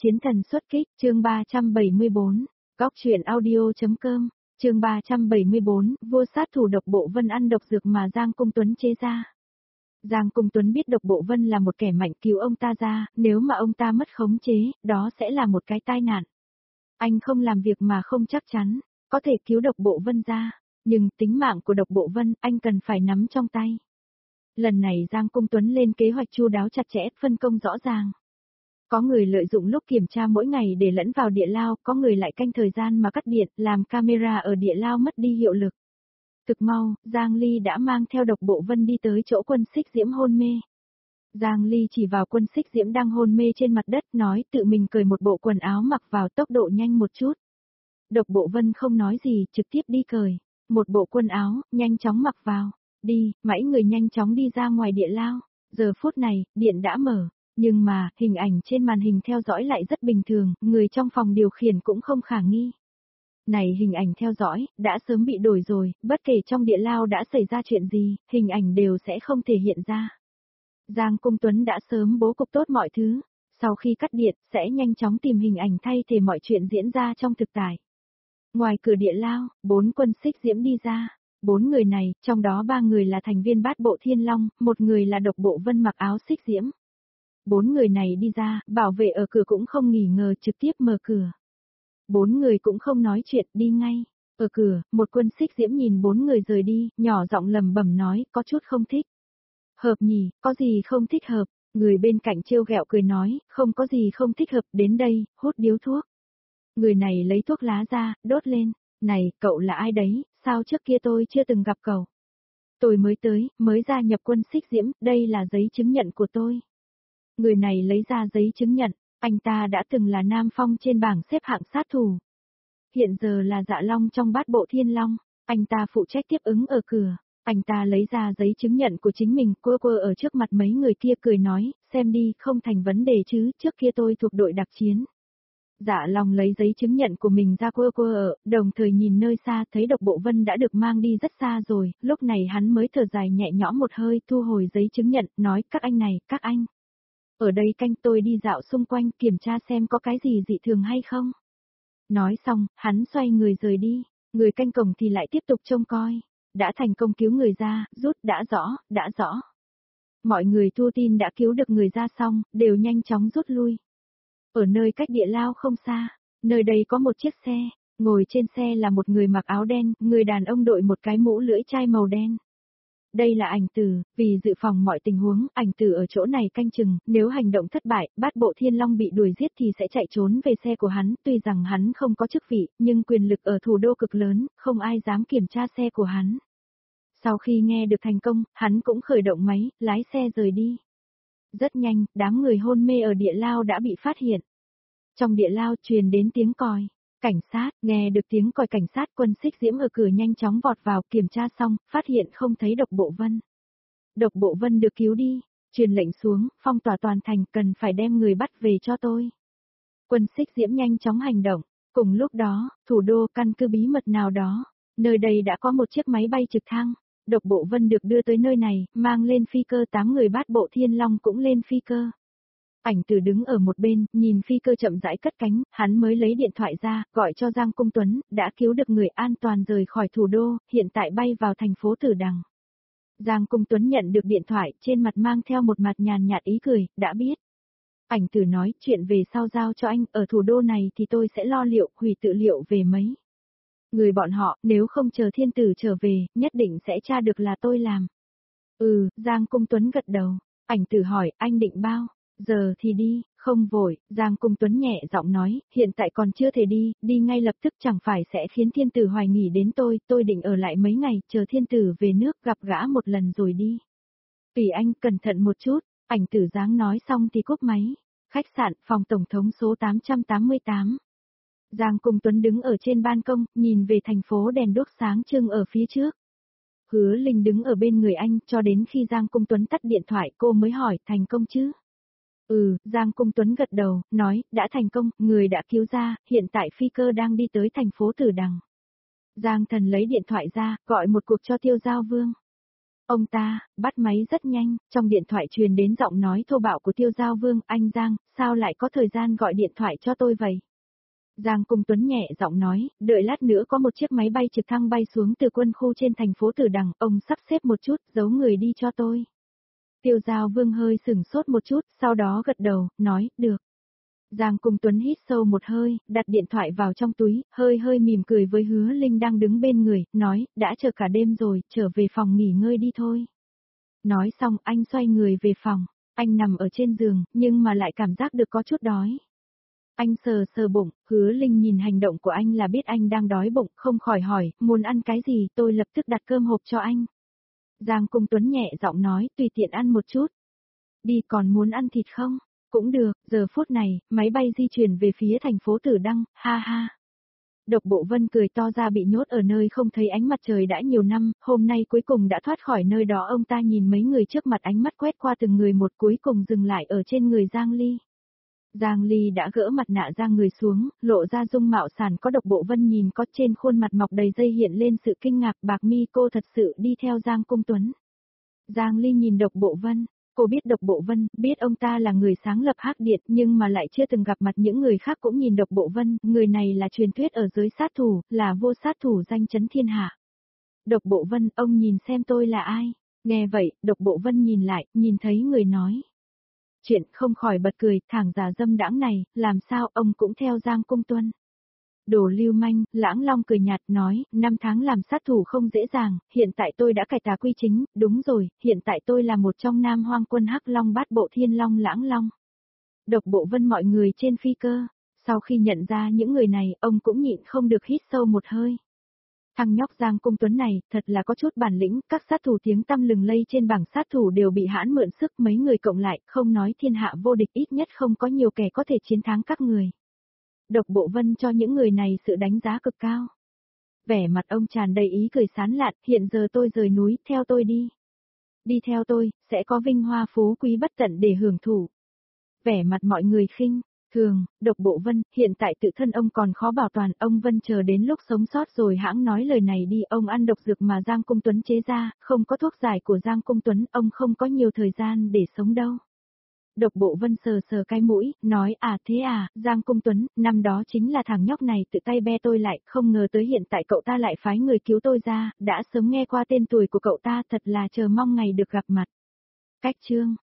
Chiến thần xuất kích, chương 374, Góc truyện audio.com, chương 374, vua sát thủ độc bộ Vân ăn độc dược mà Giang Cung Tuấn chế ra. Giang Cung Tuấn biết độc bộ Vân là một kẻ mạnh cứu ông ta ra, nếu mà ông ta mất khống chế, đó sẽ là một cái tai nạn. Anh không làm việc mà không chắc chắn, có thể cứu độc bộ Vân ra, nhưng tính mạng của độc bộ Vân anh cần phải nắm trong tay. Lần này Giang Cung Tuấn lên kế hoạch chu đáo chặt chẽ, phân công rõ ràng. Có người lợi dụng lúc kiểm tra mỗi ngày để lẫn vào địa lao, có người lại canh thời gian mà cắt điện, làm camera ở địa lao mất đi hiệu lực. Thực mau, Giang Ly đã mang theo độc bộ Vân đi tới chỗ Quân Xích Diễm hôn mê. Giang Ly chỉ vào Quân Xích Diễm đang hôn mê trên mặt đất, nói tự mình cởi một bộ quần áo mặc vào, tốc độ nhanh một chút. Độc bộ Vân không nói gì, trực tiếp đi cởi một bộ quần áo, nhanh chóng mặc vào. Đi, mãi người nhanh chóng đi ra ngoài địa lao. Giờ phút này, điện đã mở. Nhưng mà, hình ảnh trên màn hình theo dõi lại rất bình thường, người trong phòng điều khiển cũng không khả nghi. Này hình ảnh theo dõi, đã sớm bị đổi rồi, bất kể trong địa lao đã xảy ra chuyện gì, hình ảnh đều sẽ không thể hiện ra. Giang Cung Tuấn đã sớm bố cục tốt mọi thứ, sau khi cắt điện, sẽ nhanh chóng tìm hình ảnh thay thế mọi chuyện diễn ra trong thực tại. Ngoài cửa địa lao, 4 Quân Xích Diễm đi ra. 4 người này, trong đó 3 người là thành viên bát bộ Thiên Long, 1 người là độc bộ Vân mặc áo xích diễm. 4 người này đi ra, bảo vệ ở cửa cũng không nghỉ ngờ trực tiếp mở cửa. 4 người cũng không nói chuyện, đi ngay. Ở cửa, một Quân Xích Diễm nhìn 4 người rời đi, nhỏ giọng lầm bẩm nói, có chút không thích. Hợp nhỉ, có gì không thích hợp? Người bên cạnh trêu ghẹo cười nói, không có gì không thích hợp, đến đây, hút điếu thuốc. Người này lấy thuốc lá ra, đốt lên. Này, cậu là ai đấy, sao trước kia tôi chưa từng gặp cậu? Tôi mới tới, mới gia nhập Quân Xích Diễm, đây là giấy chứng nhận của tôi. Người này lấy ra giấy chứng nhận, anh ta đã từng là Nam Phong trên bảng xếp hạng sát thủ. Hiện giờ là Dạ Long trong bát bộ Thiên Long, anh ta phụ trách tiếp ứng ở cửa. Anh ta lấy ra giấy chứng nhận của chính mình, quơ ở trước mặt mấy người kia cười nói, xem đi, không thành vấn đề chứ, trước kia tôi thuộc đội đặc chiến. Dạ Long lấy giấy chứng nhận của mình ra quơ ở, đồng thời nhìn nơi xa thấy độc bộ Vân đã được mang đi rất xa rồi, lúc này hắn mới thở dài nhẹ nhõm một hơi, thu hồi giấy chứng nhận, nói, các anh này, các anh. Ở đây canh tôi đi dạo xung quanh kiểm tra xem có cái gì dị thường hay không. Nói xong, hắn xoay người rời đi, người canh cổng thì lại tiếp tục trông coi. Đã thành công cứu người ra, rút, đã rõ. Mọi người thu tin đã cứu được người ra xong, đều nhanh chóng rút lui. Ở nơi cách địa lao không xa, nơi đây có một chiếc xe, ngồi trên xe là một người mặc áo đen, người đàn ông đội một cái mũ lưỡi chai màu đen. Đây là Ảnh Tử, vì dự phòng mọi tình huống, Ảnh Tử ở chỗ này canh chừng, nếu hành động thất bại, bát bộ Thiên Long bị đuổi giết thì sẽ chạy trốn về xe của hắn, tuy rằng hắn không có chức vị, nhưng quyền lực ở thủ đô cực lớn, không ai dám kiểm tra xe của hắn. Sau khi nghe được thành công, hắn cũng khởi động máy, lái xe rời đi. Rất nhanh, đám người hôn mê ở địa lao đã bị phát hiện. Trong địa lao truyền đến tiếng còi. Cảnh sát, nghe được tiếng còi cảnh sát, Quân Xích Diễm ở cửa nhanh chóng vọt vào, kiểm tra xong, phát hiện không thấy độc bộ Vân. Độc bộ Vân được cứu đi, truyền lệnh xuống, phong tỏa toàn thành, cần phải đem người bắt về cho tôi. Quân Xích Diễm nhanh chóng hành động, cùng lúc đó, thủ đô căn cứ bí mật nào đó, nơi đây đã có một chiếc máy bay trực thăng, độc bộ Vân được đưa tới nơi này, mang lên phi cơ 8 người bát bộ Thiên Long cũng lên phi cơ. Ảnh Tử đứng ở một bên, nhìn phi cơ chậm rãi cất cánh, hắn mới lấy điện thoại ra, gọi cho Giang Cung Tuấn, đã cứu được người an toàn rời khỏi thủ đô, hiện tại bay vào thành phố Tử Đằng. Giang Cung Tuấn nhận được điện thoại, trên mặt mang theo một mặt nhàn nhạt ý cười, đã biết. Ảnh Tử nói, chuyện về sau giao cho anh, ở thủ đô này thì tôi sẽ lo liệu, hủy tự liệu về mấy. Người bọn họ, nếu không chờ thiên tử trở về, nhất định sẽ tra được là tôi làm. Giang Cung Tuấn gật đầu. Ảnh Tử hỏi, anh định bao? Giờ thì đi, không vội, Giang Cung Tuấn nhẹ giọng nói, hiện tại còn chưa thể đi, đi ngay lập tức chẳng phải sẽ khiến thiên tử hoài nghỉ đến tôi định ở lại mấy ngày, chờ thiên tử về nước gặp gã một lần rồi đi. Tùy anh, cẩn thận một chút, Ảnh Tử dáng nói xong thì cúp máy. Khách sạn, phòng tổng thống số 888. Giang Cung Tuấn đứng ở trên ban công, nhìn về thành phố đèn đuốc sáng trưng ở phía trước. Hứa Linh đứng ở bên người anh, cho đến khi Giang Cung Tuấn tắt điện thoại cô mới hỏi, thành công chứ? Giang Cung Tuấn gật đầu, nói, đã thành công, người đã cứu ra, hiện tại phi cơ đang đi tới thành phố Tử Đằng. Giang Thần lấy điện thoại ra, gọi một cuộc cho Tiêu Giao Vương. Ông ta, bắt máy rất nhanh, trong điện thoại truyền đến giọng nói thô bạo của Tiêu Giao Vương, anh Giang, sao lại có thời gian gọi điện thoại cho tôi vậy? Giang Cung Tuấn nhẹ giọng nói, đợi lát nữa có một chiếc máy bay trực thăng bay xuống từ quân khu trên thành phố Tử Đằng, ông sắp xếp một chút, giấu người đi cho tôi. Tiêu Giao Vương hơi sửng sốt một chút, sau đó gật đầu, nói, được. Giang Cung Tuấn hít sâu một hơi, đặt điện thoại vào trong túi, hơi mỉm cười với Hứa Linh đang đứng bên người, nói, đã chờ cả đêm rồi, trở về phòng nghỉ ngơi đi thôi. Nói xong anh xoay người về phòng, anh nằm ở trên giường, nhưng mà lại cảm giác được có chút đói. Anh sờ sờ bụng, Hứa Linh nhìn hành động của anh là biết anh đang đói bụng, không khỏi hỏi, muốn ăn cái gì, tôi lập tức đặt cơm hộp cho anh. Giang Cung Tuấn nhẹ giọng nói, tùy tiện ăn một chút. Đi, còn muốn ăn thịt không? Cũng được, giờ phút này, máy bay di chuyển về phía thành phố Tử Đăng, ha ha. Độc Bộ Vân cười to ra, bị nhốt ở nơi không thấy ánh mặt trời đã nhiều năm, hôm nay cuối cùng đã thoát khỏi nơi đó. Ông ta nhìn mấy người trước mặt, ánh mắt quét qua từng người một, cuối cùng dừng lại ở trên người Giang Ly. Giang Ly đã gỡ mặt nạ ra người xuống, lộ ra dung mạo sàn có. Độc Bộ Vân nhìn có trên khuôn mặt mọc đầy dây hiện lên sự kinh ngạc, bạc mi, cô thật sự đi theo Giang Cung Tuấn. Giang Ly nhìn Độc Bộ Vân, cô biết Độc Bộ Vân, biết ông ta là người sáng lập Hắc Điện, nhưng mà lại chưa từng gặp mặt. Những người khác cũng nhìn Độc Bộ Vân, người này là truyền thuyết ở giới sát thủ, là vô sát thủ danh chấn thiên hạ. Độc Bộ Vân, ông nhìn xem tôi là ai? Nghe vậy, Độc Bộ Vân nhìn lại, nhìn thấy người nói chuyện, không khỏi bật cười, thằng già dâm đãng này, làm sao ông cũng theo Giang Cung Tuấn? Đồ lưu manh, Lãng Long cười nhạt nói, 5 tháng làm sát thủ không dễ dàng, hiện tại tôi đã cải tà quy chính, đúng rồi, hiện tại tôi là một trong Nam Hoang quân Hắc Long Bát Bộ Thiên Long Lãng Long. Độc Bộ Vân, mọi người trên phi cơ, sau khi nhận ra những người này, ông cũng nhịn không được hít sâu một hơi. Thằng nhóc Giang Cung Tuấn này, thật là có chút bản lĩnh, các sát thủ tiếng tăm lừng lây trên bảng sát thủ đều bị hãn mượn sức, mấy người cộng lại, không nói thiên hạ vô địch, ít nhất không có nhiều kẻ có thể chiến thắng các người. Độc Bộ Vân cho những người này sự đánh giá cực cao. Vẻ mặt ông tràn đầy ý cười sán lạn, hiện giờ tôi rời núi, theo tôi đi. Đi theo tôi, sẽ có vinh hoa phú quý bất tận để hưởng thụ. Vẻ mặt mọi người khinh thường. Độc Bộ Vân, hiện tại tự thân ông còn khó bảo toàn, ông Vân chờ đến lúc sống sót rồi hãng nói lời này đi. Ông ăn độc dược mà Giang Cung Tuấn chế ra, không có thuốc giải của Giang Cung Tuấn, ông không có nhiều thời gian để sống đâu. Độc Bộ Vân sờ sờ cái mũi, nói, thế à, Giang Cung Tuấn, năm đó chính là thằng nhóc này tự tay be tôi lại, không ngờ tới hiện tại cậu ta lại phái người cứu tôi ra, đã sớm nghe qua tên tuổi của cậu ta, thật là chờ mong ngày được gặp mặt. Cách chương